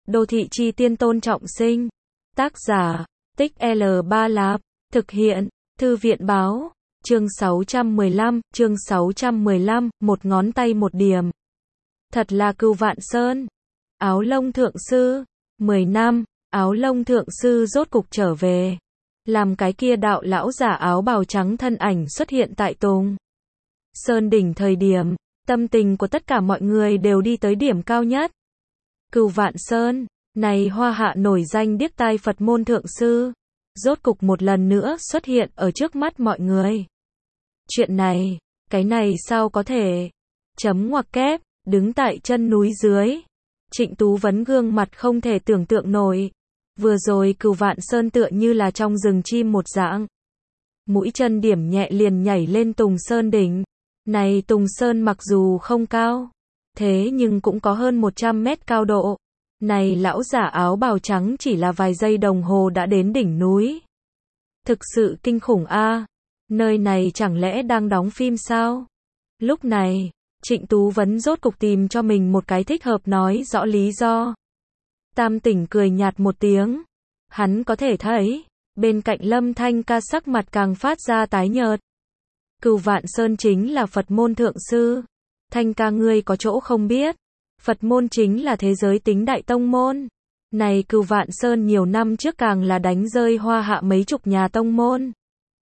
Đô thị chi tiên Tôn Trọng Sinh. Tác giả, Tích L Ba Lạp. Thực hiện, Thư viện báo. Chương 615, một ngón tay một điểm. Thật là Cừu Vạn Sơn. Áo Lông Thượng Sư. 10 năm, Áo Lông Thượng Sư rốt cục trở về. Làm cái kia đạo lão giả áo bào trắng thân ảnh xuất hiện tại Tùng Sơn đỉnh thời điểm, tâm tình của tất cả mọi người đều đi tới điểm cao nhất. Cừu Vạn Sơn, này hoa hạ nổi danh điếc tai Phật môn thượng sư, rốt cục một lần nữa xuất hiện ở trước mắt mọi người. Chuyện này, cái này sao có thể? Chấm ngoặc kép, đứng tại chân núi dưới. Trịnh Tú Vấn gương mặt không thể tưởng tượng nổi. Vừa rồi Cừu Vạn Sơn tựa như là trong rừng chim một dạng. Mũi chân điểm nhẹ liền nhảy lên Tùng Sơn đỉnh. Này Tùng Sơn mặc dù không cao, thế nhưng cũng có hơn 100 mét cao độ. Này lão giả áo bào trắng chỉ là vài giây đồng hồ đã đến đỉnh núi. Thực sự kinh khủng a. Nơi này chẳng lẽ đang đóng phim sao? Lúc này, Trịnh Tú Vấn rốt cục tìm cho mình một cái thích hợp nói rõ lý do. Tam Tỉnh cười nhạt một tiếng. Hắn có thể thấy, bên cạnh Lâm Thanh Ca sắc mặt càng phát ra tái nhợt. Cừu Vạn Sơn chính là Phật môn thượng sư. Thanh Ca ngươi có chỗ không biết. Phật môn chính là thế giới tính đại tông môn. Này Cừu Vạn Sơn nhiều năm trước càng là đánh rơi hoa hạ mấy chục nhà tông môn.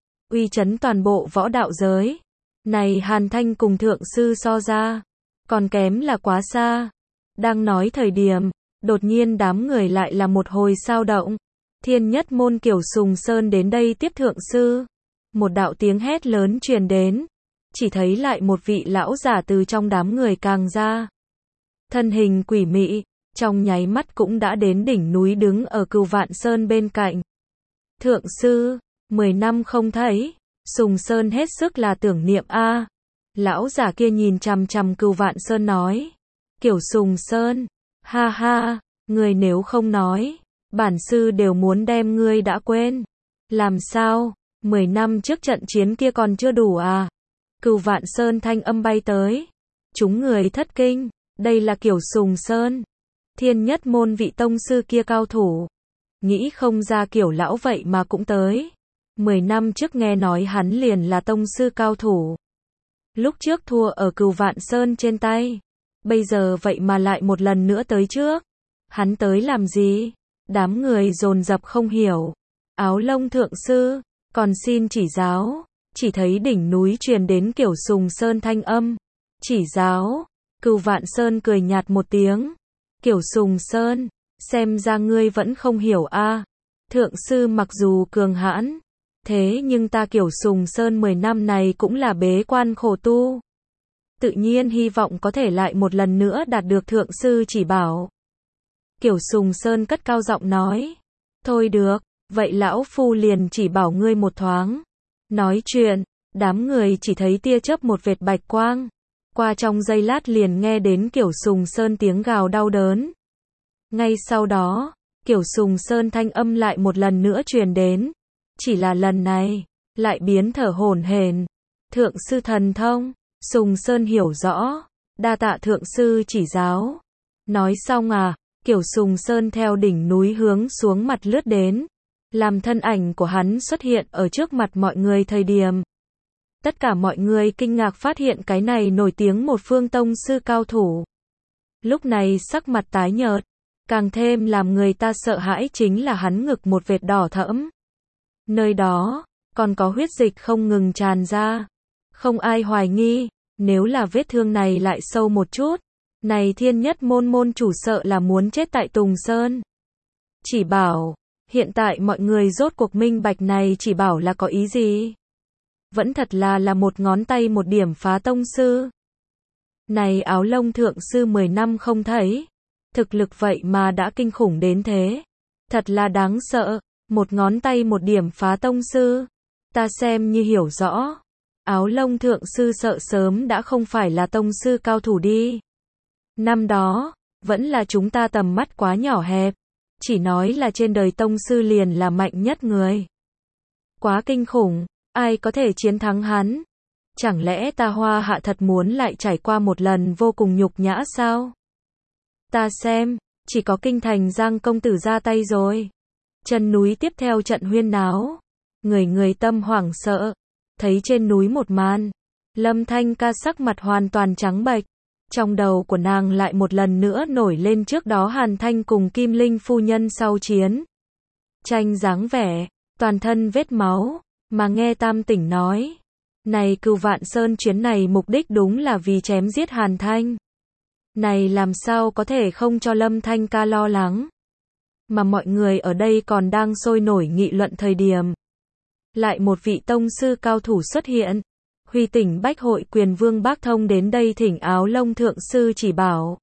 Uy chấn toàn bộ võ đạo giới. Này Hàn Thanh cùng thượng sư so ra, còn kém là quá xa. Đang nói thời điểm, đột nhiên đám người lại là một hồi sao động. Thiên Nhất Môn Kiểu Sùng Sơn đến đây tiếp thượng sư. Một đạo tiếng hét lớn truyền đến. Chỉ thấy lại một vị lão giả từ trong đám người càng ra. Thân hình quỷ mị, trong nháy mắt cũng đã đến đỉnh núi đứng ở Cừu Vạn Sơn bên cạnh. Thượng sư, 10 năm không thấy, Sùng Sơn hết sức là tưởng niệm a. Lão giả kia nhìn chằm chằm Cừu Vạn Sơn nói. Kiểu Sùng Sơn, ha ha, ngươi nếu không nói, bản sư đều muốn đem ngươi đã quên. Làm sao, 10 năm trước trận chiến kia còn chưa đủ à? Cừu Vạn Sơn thanh âm bay tới. Chúng người thất kinh, đây là Kiểu Sùng Sơn. Thiên Nhất Môn vị tông sư kia cao thủ. Nghĩ không ra Kiểu lão vậy mà cũng tới. 10 năm trước nghe nói hắn liền là tông sư cao thủ. Lúc trước thua ở Cừu Vạn Sơn trên tay. Bây giờ vậy mà lại một lần nữa tới trước. Hắn tới làm gì? Đám người dồn dập không hiểu. Áo Lông thượng sư, còn xin chỉ giáo. Chỉ thấy đỉnh núi truyền đến Kiểu Sùng Sơn thanh âm. Chỉ giáo. Cừu Vạn Sơn cười nhạt một tiếng. Kiểu Sùng Sơn, xem ra ngươi vẫn không hiểu a. Thượng sư mặc dù cường hãn, thế nhưng ta Kiểu Sùng Sơn 10 năm này cũng là bế quan khổ tu. Tự nhiên hy vọng có thể lại một lần nữa đạt được thượng sư chỉ bảo. Kiểu Sùng Sơn cất cao giọng nói. Thôi được, vậy lão phu liền chỉ bảo ngươi một thoáng. Nói chuyện, đám người chỉ thấy tia chớp một vệt bạch quang. Qua trong giây lát liền nghe đến Kiểu Sùng Sơn tiếng gào đau đớn. Ngay sau đó, Kiểu Sùng Sơn thanh âm lại một lần nữa truyền đến. Chỉ là lần này, lại biến thở hổn hển. Thượng sư thần thông, Sùng Sơn hiểu rõ. Đa tạ thượng sư chỉ giáo. Nói xong Kiểu Sùng Sơn theo đỉnh núi hướng xuống mặt lướt đến. Làm thân ảnh của hắn xuất hiện ở trước mặt mọi người thời điểm. Tất cả mọi người kinh ngạc phát hiện cái này nổi tiếng một phương tông sư cao thủ. Lúc này sắc mặt tái nhợt, càng thêm làm người ta sợ hãi chính là hắn ngực một vệt đỏ thẫm. Nơi đó, còn có huyết dịch không ngừng tràn ra. Không ai hoài nghi, nếu là vết thương này lại sâu một chút, này Thiên Nhất Môn môn chủ sợ là muốn chết tại Tùng Sơn. Chỉ bảo, hiện tại mọi người rốt cuộc minh bạch này chỉ bảo là có ý gì? Vẫn thật là một ngón tay một điểm phá tông sư. Này Áo Lông thượng sư 10 năm không thấy, thực lực vậy mà đã kinh khủng đến thế. Thật là đáng sợ, một ngón tay một điểm phá tông sư. Ta xem như hiểu rõ. Áo Lông thượng sư sợ sớm đã không phải là tông sư cao thủ đi. Năm đó, vẫn là chúng ta tầm mắt quá nhỏ hẹp. Chỉ nói là trên đời tông sư liền là mạnh nhất người. Quá kinh khủng, ai có thể chiến thắng hắn? Chẳng lẽ ta Hoa Hạ thật muốn lại trải qua một lần vô cùng nhục nhã sao? Ta xem, chỉ có kinh thành Giang công tử ra tay rồi. Chân núi tiếp theo trận huyên náo. Người người tâm hoảng sợ. Thấy trên núi một màn. Lâm Thanh Ca sắc mặt hoàn toàn trắng bệch. Trong đầu của nàng lại một lần nữa nổi lên trước đó Hàn Thanh cùng Kim Linh phu nhân sau chiến. Tranh dáng vẻ, toàn thân vết máu, mà nghe Tam Tỉnh nói. Này Cửu Vạn Sơn chuyến này mục đích đúng là vì chém giết Hàn Thanh. Này làm sao có thể không cho Lâm Thanh Ca lo lắng. Mà mọi người ở đây còn đang sôi nổi nghị luận thời điểm. Lại một vị tông sư cao thủ xuất hiện. Huy Tỉnh Bách Hội Quyền Vương Bác Thông đến đây thỉnh Áo Lông thượng sư chỉ bảo.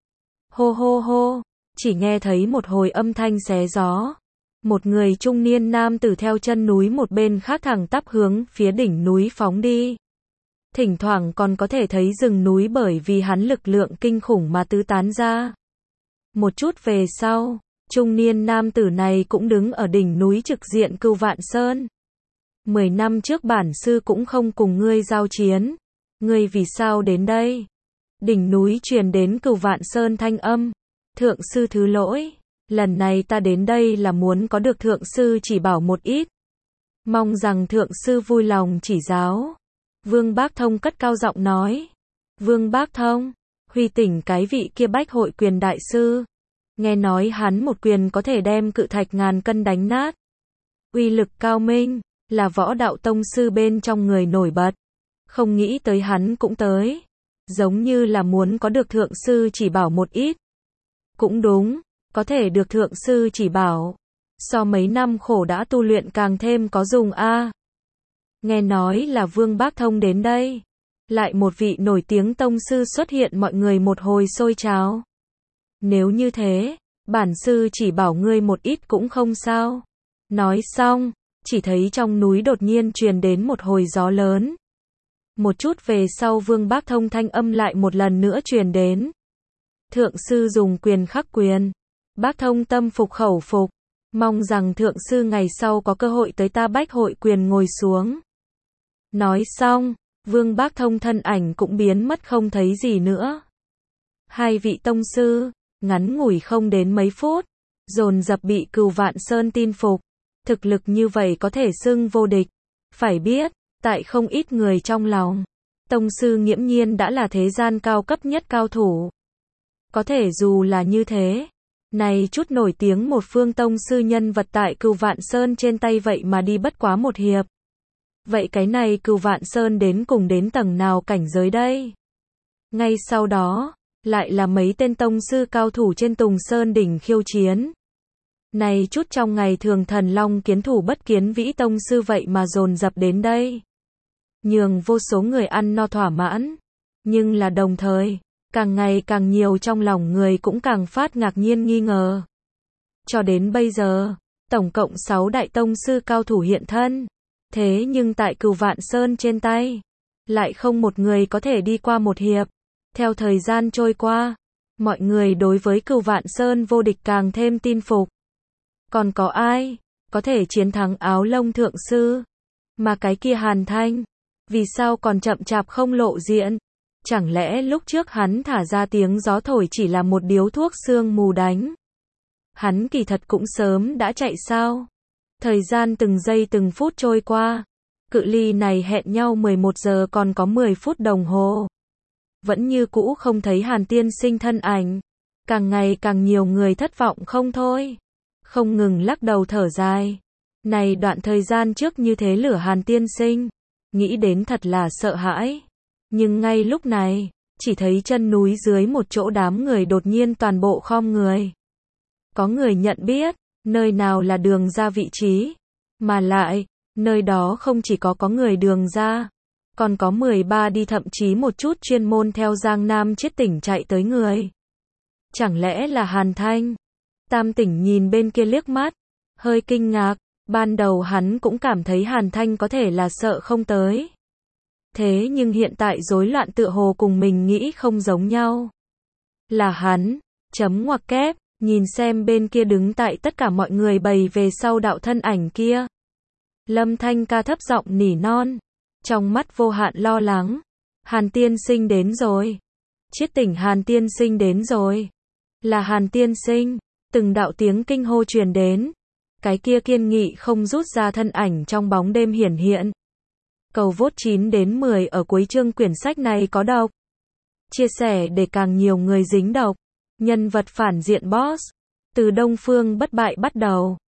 Hô hô hô, chỉ nghe thấy một hồi âm thanh xé gió. Một người trung niên nam tử theo chân núi một bên khác thẳng tắp hướng phía đỉnh núi phóng đi. Thỉnh thoảng còn có thể thấy rừng núi bởi vì hắn lực lượng kinh khủng mà tứ tán ra. Một chút về sau, trung niên nam tử này cũng đứng ở đỉnh núi trực diện Cửu Vạn Sơn. 10 năm trước bản sư cũng không cùng ngươi giao chiến. Ngươi vì sao đến đây? Đỉnh núi truyền đến Cửu Vạn Sơn thanh âm. Thượng sư thứ lỗi. Lần này ta đến đây là muốn có được thượng sư chỉ bảo một ít. Mong rằng thượng sư vui lòng chỉ giáo. Vương Bác Thông cất cao giọng nói. Vương Bác Thông, Huy Tỉnh cái vị kia Bách Hội Quyền đại sư. Nghe nói hắn một quyền có thể đem cự thạch ngàn cân đánh nát. Uy lực cao minh, là võ đạo tông sư bên trong người nổi bật. Không nghĩ tới hắn cũng tới. Giống như là muốn có được thượng sư chỉ bảo một ít. Cũng đúng, có thể được thượng sư chỉ bảo. So mấy năm khổ đã tu luyện càng thêm có dùng a. Nghe nói là Vương Bác Thông đến đây. Lại một vị nổi tiếng tông sư xuất hiện mọi người một hồi sôi trào. Nếu như thế, bản sư chỉ bảo ngươi một ít cũng không sao. Nói xong, chỉ thấy trong núi đột nhiên truyền đến một hồi gió lớn. Một chút về sau Vương Bác Thông thanh âm lại một lần nữa truyền đến. Thượng sư dùng quyền khắc quyền. Bác Thông tâm phục khẩu phục. Mong rằng thượng sư ngày sau có cơ hội tới ta Bách Hội Quyền ngồi xuống. Nói xong, Vương Bác Thông thân ảnh cũng biến mất không thấy gì nữa. Hai vị tông sư, ngắn ngủi không đến mấy phút, dồn dập bị Cửu Vạn Sơn tin phục. Thực lực như vậy có thể xưng vô địch. Phải biết, tại không ít người trong lòng, tông sư nghiễm nhiên đã là thế gian cao cấp nhất cao thủ. Có thể dù là như thế, này chút nổi tiếng một phương tông sư nhân vật tại Cửu Vạn Sơn trên tay vậy mà đi bất quá một hiệp. Vậy cái này Cửu Vạn Sơn đến cùng đến tầng nào cảnh giới đây? Ngay sau đó, lại là mấy tên tông sư cao thủ trên Tùng Sơn đỉnh khiêu chiến. Này chút trong ngày thường Thần Long kiến thủ bất kiến vĩ tông sư vậy mà dồn dập đến đây. Nhường vô số người ăn no thỏa mãn. Nhưng là đồng thời, càng ngày càng nhiều trong lòng người cũng càng phát ngạc nhiên nghi ngờ. Cho đến bây giờ, tổng cộng 6 đại tông sư cao thủ hiện thân. Thế nhưng tại Cửu Vạn Sơn trên tay, lại không một người có thể đi qua một hiệp. Theo thời gian trôi qua, mọi người đối với Cửu Vạn Sơn vô địch càng thêm tin phục. Còn có ai có thể chiến thắng Áo Lông thượng sư? Mà cái kia Hàn Thanh, vì sao còn chậm chạp không lộ diện? Chẳng lẽ lúc trước hắn thả ra tiếng gió thổi chỉ là một điếu thuốc sương mù đánh? Hắn kỳ thật cũng sớm đã chạy sao? Thời gian từng giây từng phút trôi qua, cự ly này hẹn nhau 11 giờ còn có 10 phút đồng hồ. Vẫn như cũ không thấy Hàn tiên sinh thân ảnh. Càng ngày càng nhiều người thất vọng không thôi. Không ngừng lắc đầu thở dài. Này đoạn thời gian trước như thế lửa Hàn tiên sinh, nghĩ đến thật là sợ hãi. Nhưng ngay lúc này, chỉ thấy chân núi dưới một chỗ đám người đột nhiên toàn bộ khom người. Có người nhận biết, nơi nào là đường ra vị trí. Mà lại, nơi đó không chỉ có người đường ra, còn có 13 đi thậm chí một chút chuyên môn theo Giang Nam Chiết Tỉnh chạy tới người. Chẳng lẽ là Hàn Thanh? Tam Tỉnh nhìn bên kia liếc mắt, hơi kinh ngạc, ban đầu hắn cũng cảm thấy Hàn Thanh có thể là sợ không tới. Thế nhưng hiện tại rối loạn tựa hồ cùng mình nghĩ không giống nhau. Là hắn, chấm ngoặc kép, nhìn xem bên kia đứng tại tất cả mọi người bày về sau đạo thân ảnh kia. Lâm Thanh Ca thấp giọng nỉ non, trong mắt vô hạn lo lắng. Hàn tiên sinh đến rồi. Chiết Tỉnh Hàn tiên sinh đến rồi. Là Hàn tiên sinh. Từng đạo tiếng kinh hô truyền đến. Cái kia kiên nghị không rút ra thân ảnh trong bóng đêm hiển hiện. Cầu vote 9 đến 10 ở cuối chương quyển sách này có độc. Chia sẻ để càng nhiều người dính độc. Nhân vật phản diện boss. Từ Đông Phương bất bại bắt đầu.